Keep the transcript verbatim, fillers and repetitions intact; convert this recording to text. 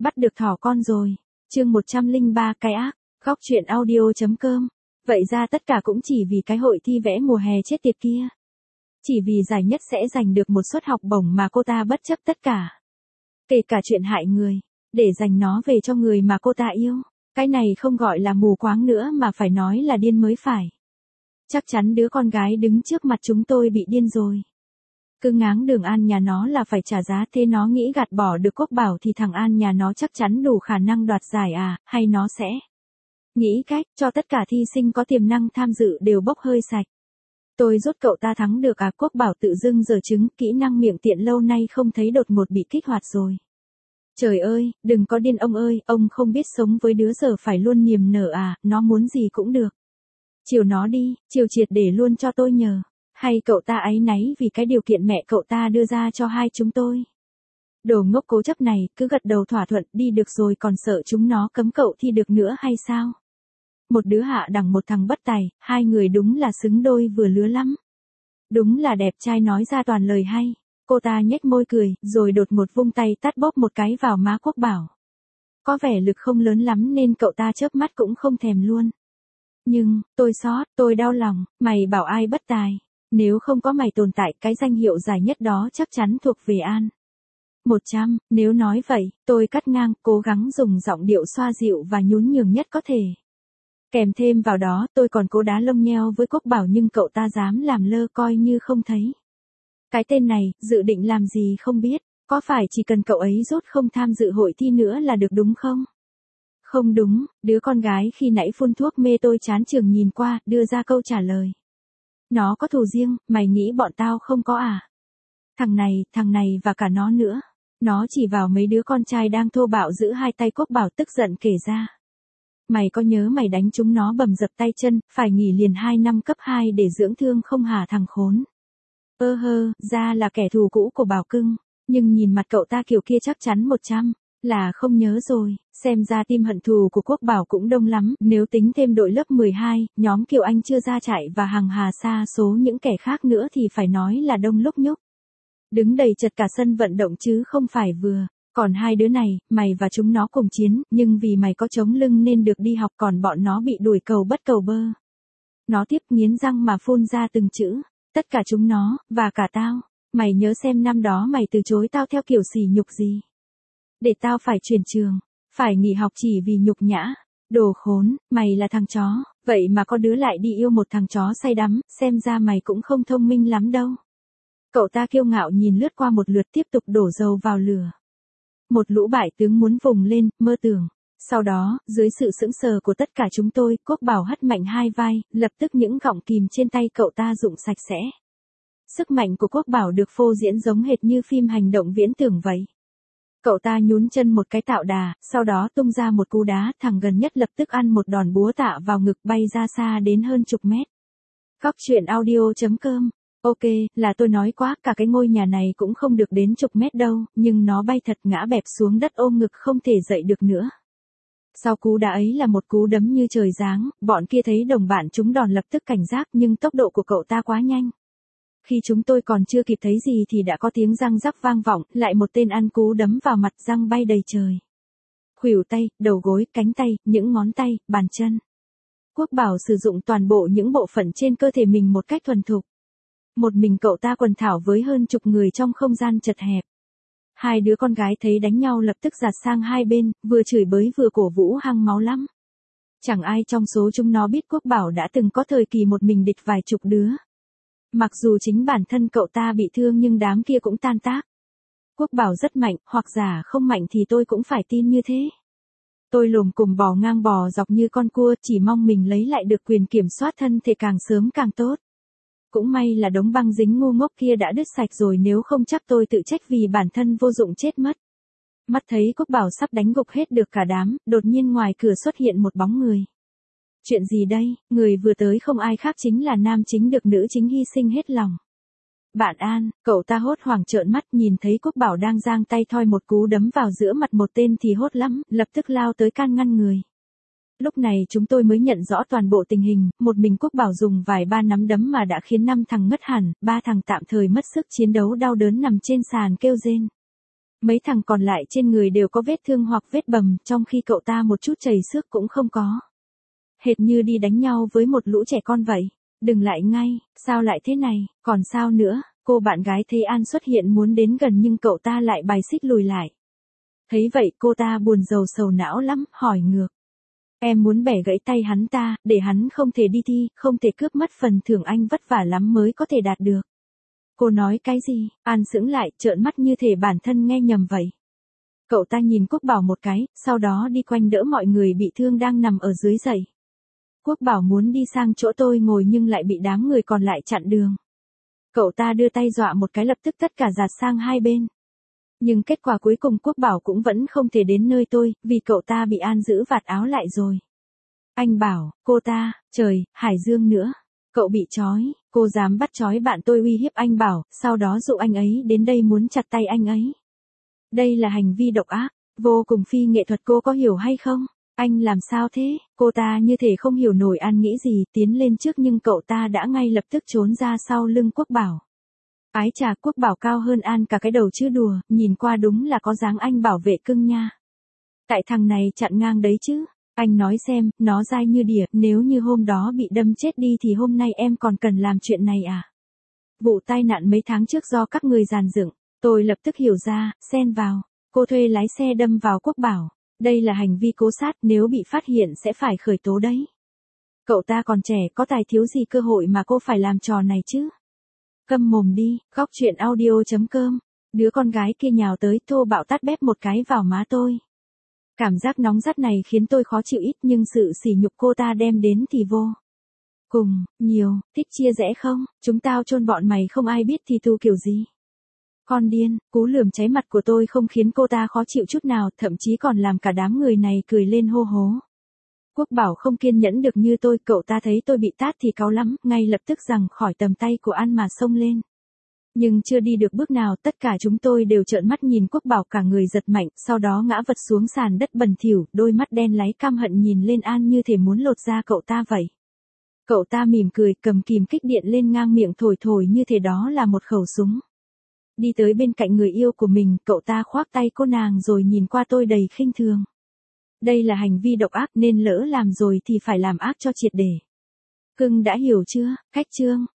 Bắt được thỏ con rồi. Chương một trăm lẻ ba cái ác, góc truyện audio.com. Vậy ra tất cả cũng chỉ vì cái hội thi vẽ mùa hè chết tiệt kia. Chỉ vì giải nhất sẽ giành được một suất học bổng mà cô ta bất chấp tất cả. Kể cả chuyện hại người, để dành nó về cho người mà cô ta yêu. Cái này không gọi là mù quáng nữa mà phải nói là điên mới phải. Chắc chắn đứa con gái đứng trước mặt chúng tôi bị điên rồi. Cứ ngáng đường An nhà nó là phải trả giá, thế nó nghĩ gạt bỏ được Quốc Bảo thì thằng An nhà nó chắc chắn đủ khả năng đoạt giải à, hay nó sẽ nghĩ cách cho tất cả thí sinh có tiềm năng tham dự đều bốc hơi sạch. Tôi rút cậu ta thắng được à? Quốc Bảo tự dưng giở trứng, kỹ năng miệng tiện lâu nay không thấy đột ngột bị kích hoạt rồi. Trời ơi, đừng có điên ông ơi, ông không biết sống với đứa giờ phải luôn niềm nở à, nó muốn gì cũng được. Chiều nó đi, chiều triệt để luôn cho tôi nhờ. Hay cậu ta áy náy vì cái điều kiện mẹ cậu ta đưa ra cho hai chúng tôi. Đồ ngốc cố chấp này, cứ gật đầu thỏa thuận đi được rồi còn sợ chúng nó cấm cậu thi được nữa hay sao? Một đứa hạ đẳng một thằng bất tài, hai người đúng là xứng đôi vừa lứa lắm. Đúng là đẹp trai nói ra toàn lời hay. Cô ta nhếch môi cười, rồi đột ngột vung tay tát bóp một cái vào má Quốc Bảo. Có vẻ lực không lớn lắm nên cậu ta chớp mắt cũng không thèm luôn. Nhưng, tôi xót, tôi đau lòng, mày bảo ai bất tài. Nếu không có mày tồn tại, cái danh hiệu giải nhất đó chắc chắn thuộc về An. Một trăm, nếu nói vậy, tôi cắt ngang, cố gắng dùng giọng điệu xoa dịu và nhún nhường nhất có thể. Kèm thêm vào đó, tôi còn cố đá lông nheo với Quốc Bảo nhưng cậu ta dám làm lơ coi như không thấy. Cái tên này, dự định làm gì không biết, có phải chỉ cần cậu ấy rốt không tham dự hội thi nữa là được đúng không? Không đúng, đứa con gái khi nãy phun thuốc mê tôi chán chường nhìn qua, đưa ra câu trả lời. Nó có thù riêng, mày nghĩ bọn tao không có à? Thằng này, thằng này và cả nó nữa. Nó chỉ vào mấy đứa con trai đang thô bạo giữ hai tay Quốc Bảo tức giận kể ra. Mày có nhớ mày đánh chúng nó bầm dập tay chân, phải nghỉ liền hai năm cấp hai để dưỡng thương không hả thằng khốn? Ơ hơ, ra là kẻ thù cũ của Bảo cưng, nhưng nhìn mặt cậu ta kiểu kia chắc chắn một trăm là không nhớ rồi, xem ra team hận thù của Quốc Bảo cũng đông lắm, nếu tính thêm đội lớp mười hai, nhóm Kiều Anh chưa ra chạy và hàng hà sa số những kẻ khác nữa thì phải nói là đông lúc nhúc. Đứng đầy chật cả sân vận động chứ không phải vừa, còn hai đứa này, mày và chúng nó cùng chiến, nhưng vì mày có chống lưng nên được đi học còn bọn nó bị đuổi cầu bất cầu bơ. Nó tiếp nghiến răng mà phun ra từng chữ, tất cả chúng nó, và cả tao, mày nhớ xem năm đó mày từ chối tao theo kiểu sỉ nhục gì. Để tao phải chuyển trường, phải nghỉ học chỉ vì nhục nhã. Đồ khốn, mày là thằng chó, vậy mà có đứa lại đi yêu một thằng chó say đắm, xem ra mày cũng không thông minh lắm đâu. Cậu ta kiêu ngạo nhìn lướt qua một lượt tiếp tục đổ dầu vào lửa. Một lũ bại tướng muốn vùng lên, mơ tưởng. Sau đó, dưới sự sững sờ của tất cả chúng tôi, Quốc Bảo hất mạnh hai vai, lập tức những gọng kìm trên tay cậu ta rụng sạch sẽ. Sức mạnh của Quốc Bảo được phô diễn giống hệt như phim hành động viễn tưởng vậy. Cậu ta nhún chân một cái tạo đà, sau đó tung ra một cú đá, thằng gần nhất lập tức ăn một đòn búa tạ vào ngực bay ra xa đến hơn chục mét. Góc truyện audio.com. Ok, là tôi nói quá, cả cái ngôi nhà này cũng không được đến chục mét đâu, nhưng nó bay thật ngã bẹp xuống đất ôm ngực không thể dậy được nữa. Sau cú đá ấy là một cú đấm như trời giáng, bọn kia thấy đồng bạn chúng đòn lập tức cảnh giác nhưng tốc độ của cậu ta quá nhanh. Khi chúng tôi còn chưa kịp thấy gì thì đã có tiếng răng rắc vang vọng, lại một tên ăn cú đấm vào mặt, răng bay đầy trời. Khuỷu tay, đầu gối, cánh tay, những ngón tay, bàn chân. Quốc Bảo sử dụng toàn bộ những bộ phận trên cơ thể mình một cách thuần thục. Một mình cậu ta quần thảo với hơn chục người trong không gian chật hẹp. Hai đứa con gái thấy đánh nhau lập tức giạt sang hai bên, vừa chửi bới vừa cổ vũ hăng máu lắm. Chẳng ai trong số chúng nó biết Quốc Bảo đã từng có thời kỳ một mình địch vài chục đứa. Mặc dù chính bản thân cậu ta bị thương nhưng đám kia cũng tan tác. Quốc Bảo rất mạnh, hoặc giả không mạnh thì tôi cũng phải tin như thế. Tôi lồm cồm bò ngang bò dọc như con cua, chỉ mong mình lấy lại được quyền kiểm soát thân thể càng sớm càng tốt. Cũng may là đống băng dính ngu ngốc kia đã đứt sạch rồi, nếu không chắc tôi tự trách vì bản thân vô dụng chết mất. Mắt thấy Quốc Bảo sắp đánh gục hết được cả đám, đột nhiên ngoài cửa xuất hiện một bóng người. Chuyện gì đây? Người vừa tới không ai khác chính là nam chính được nữ chính hy sinh hết lòng. Bạn An, cậu ta hốt hoảng trợn mắt nhìn thấy Quốc Bảo đang giang tay thoi một cú đấm vào giữa mặt một tên thì hốt lắm, lập tức lao tới can ngăn người. Lúc này chúng tôi mới nhận rõ toàn bộ tình hình, một mình Quốc Bảo dùng vài ba nắm đấm mà đã khiến năm thằng ngất hẳn, ba thằng tạm thời mất sức chiến đấu đau đớn nằm trên sàn kêu rên. Mấy thằng còn lại trên người đều có vết thương hoặc vết bầm, trong khi cậu ta một chút chảy xước cũng không có. Hệt như đi đánh nhau với một lũ trẻ con vậy. Đừng lại ngay, sao lại thế này, còn sao nữa, cô bạn gái thấy An xuất hiện muốn đến gần nhưng cậu ta lại bài xích lùi lại. Thấy vậy cô ta buồn rầu sầu não lắm, hỏi ngược. Em muốn bẻ gãy tay hắn ta, để hắn không thể đi thi, không thể cướp mất phần thưởng anh vất vả lắm mới có thể đạt được. Cô nói cái gì? An sững lại, trợn mắt như thể bản thân nghe nhầm vậy. Cậu ta nhìn Quốc Bảo một cái, sau đó đi quanh đỡ mọi người bị thương đang nằm ở dưới dậy. Quốc Bảo muốn đi sang chỗ tôi ngồi nhưng lại bị đám người còn lại chặn đường. Cậu ta đưa tay dọa một cái lập tức tất cả dạt sang hai bên. Nhưng kết quả cuối cùng Quốc Bảo cũng vẫn không thể đến nơi tôi, vì cậu ta bị An giữ vạt áo lại rồi. Anh bảo, cô ta, trời, Hải Dương nữa. Cậu bị trói, cô dám bắt trói bạn tôi uy hiếp anh Bảo, sau đó dụ anh ấy đến đây muốn chặt tay anh ấy. Đây là hành vi độc ác, vô cùng phi nghệ thuật, cô có hiểu hay không? Anh làm sao thế? Cô ta như thể không hiểu nổi An nghĩ gì, tiến lên trước nhưng cậu ta đã ngay lập tức trốn ra sau lưng Quốc Bảo. Ái chà, Quốc Bảo cao hơn An cả cái đầu chứ đùa, nhìn qua đúng là có dáng anh bảo vệ cưng nha. Tại thằng này chặn ngang đấy chứ. Anh nói xem, nó dai như đỉa, nếu như hôm đó bị đâm chết đi thì hôm nay em còn cần làm chuyện này à? Vụ tai nạn mấy tháng trước do các người dàn dựng, tôi lập tức hiểu ra, xen vào. Cô thuê lái xe đâm vào Quốc Bảo. Đây là hành vi cố sát, nếu bị phát hiện sẽ phải khởi tố đấy. Cậu ta còn trẻ, có tài thiếu gì cơ hội mà cô phải làm trò này chứ? Câm mồm đi, góc chuyện audio chấm com. Đứa con gái kia nhào tới thô bạo tát bép một cái vào má tôi. Cảm giác nóng rát này khiến tôi khó chịu ít nhưng sự sỉ nhục cô ta đem đến thì vô cùng nhiều. Thích chia rẽ không? Chúng tao chôn bọn mày không ai biết thì tu kiểu gì? Con điên. Cú lườm cháy mặt của tôi không khiến cô ta khó chịu chút nào, thậm chí còn làm cả đám người này cười lên hô hố. Quốc Bảo không kiên nhẫn được như tôi, cậu ta thấy tôi bị tát thì cáu lắm, ngay lập tức giằng khỏi tầm tay của An mà xông lên. Nhưng chưa đi được bước nào, tất cả chúng tôi đều trợn mắt nhìn Quốc Bảo, cả người giật mạnh, sau đó ngã vật xuống sàn đất bẩn thỉu, đôi mắt đen láy căm hận nhìn lên An như thể muốn lột da cậu ta vậy. Cậu ta mỉm cười, cầm kìm kích điện lên ngang miệng thổi thổi như thể đó là một khẩu súng. Đi tới bên cạnh người yêu của mình, cậu ta khoác tay cô nàng rồi nhìn qua tôi đầy khinh thường. Đây là hành vi độc ác nên lỡ làm rồi thì phải làm ác cho triệt để. Cưng đã hiểu chưa? Cách chương